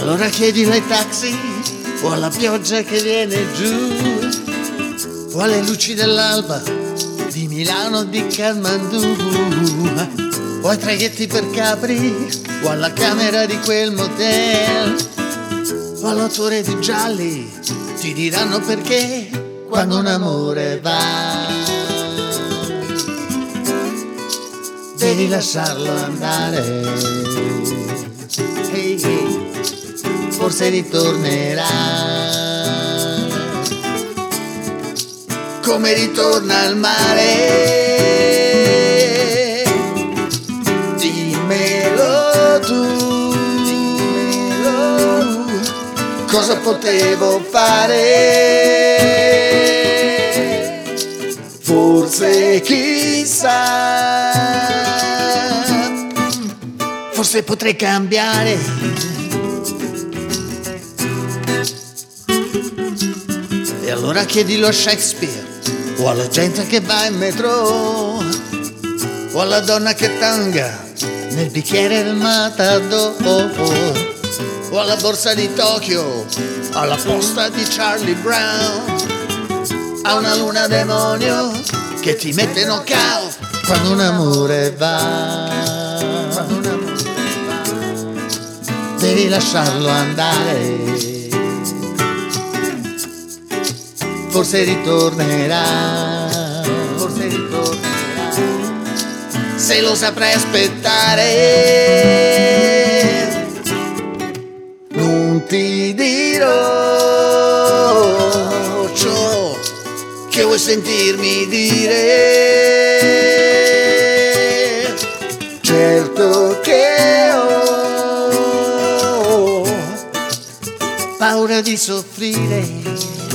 allora chiedilo ai taxi o alla pioggia che viene giù o alle luci dell'alba di Milano o di Kathmandu o ai traghetti per Capri o alla camera di quel motel o all'autore di gialli. Ti diranno perché quando un amore va devi lasciarlo andare. Hey, hey, forse ritornerà come ritorna al mare. Dimmelo tu, cosa potevo fare? Forse chissà, forse potrei cambiare. E allora chiedilo a Shakespeare o alla gente che va in metro o alla donna che tanga nel bicchiere del Matador o alla borsa di Tokyo, alla posta di Charlie Brown, a una luna demonio che ti mette knockout quando un amore va. Devi lasciarlo andare, forse ritornerà, se lo saprai aspettare. Non ti dirò ciò che vuoi sentirmi dire, certo che ho paura di soffrire.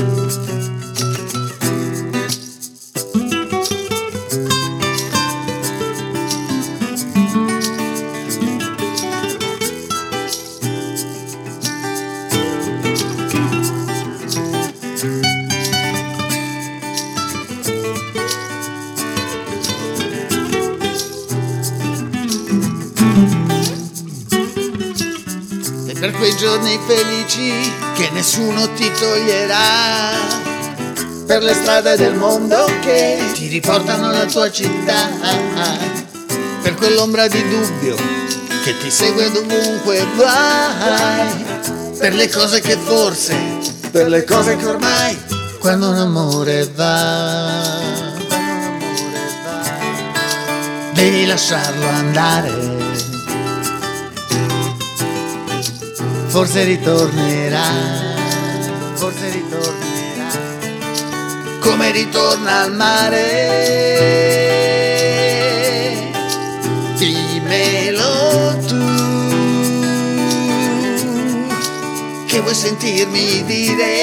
Per quei giorni felici che nessuno ti toglierà, per le strade del mondo che ti riportano alla tua città, per quell'ombra di dubbio che ti segue dovunque vai, per le cose che forse, per le cose che ormai, quando un amore va, devi lasciarlo andare. Forse ritornerà, come ritorna al mare. Dimmelo tu, che vuoi sentirmi dire,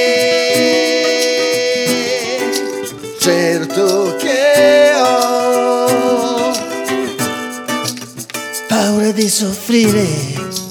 certo che ho paura di soffrire.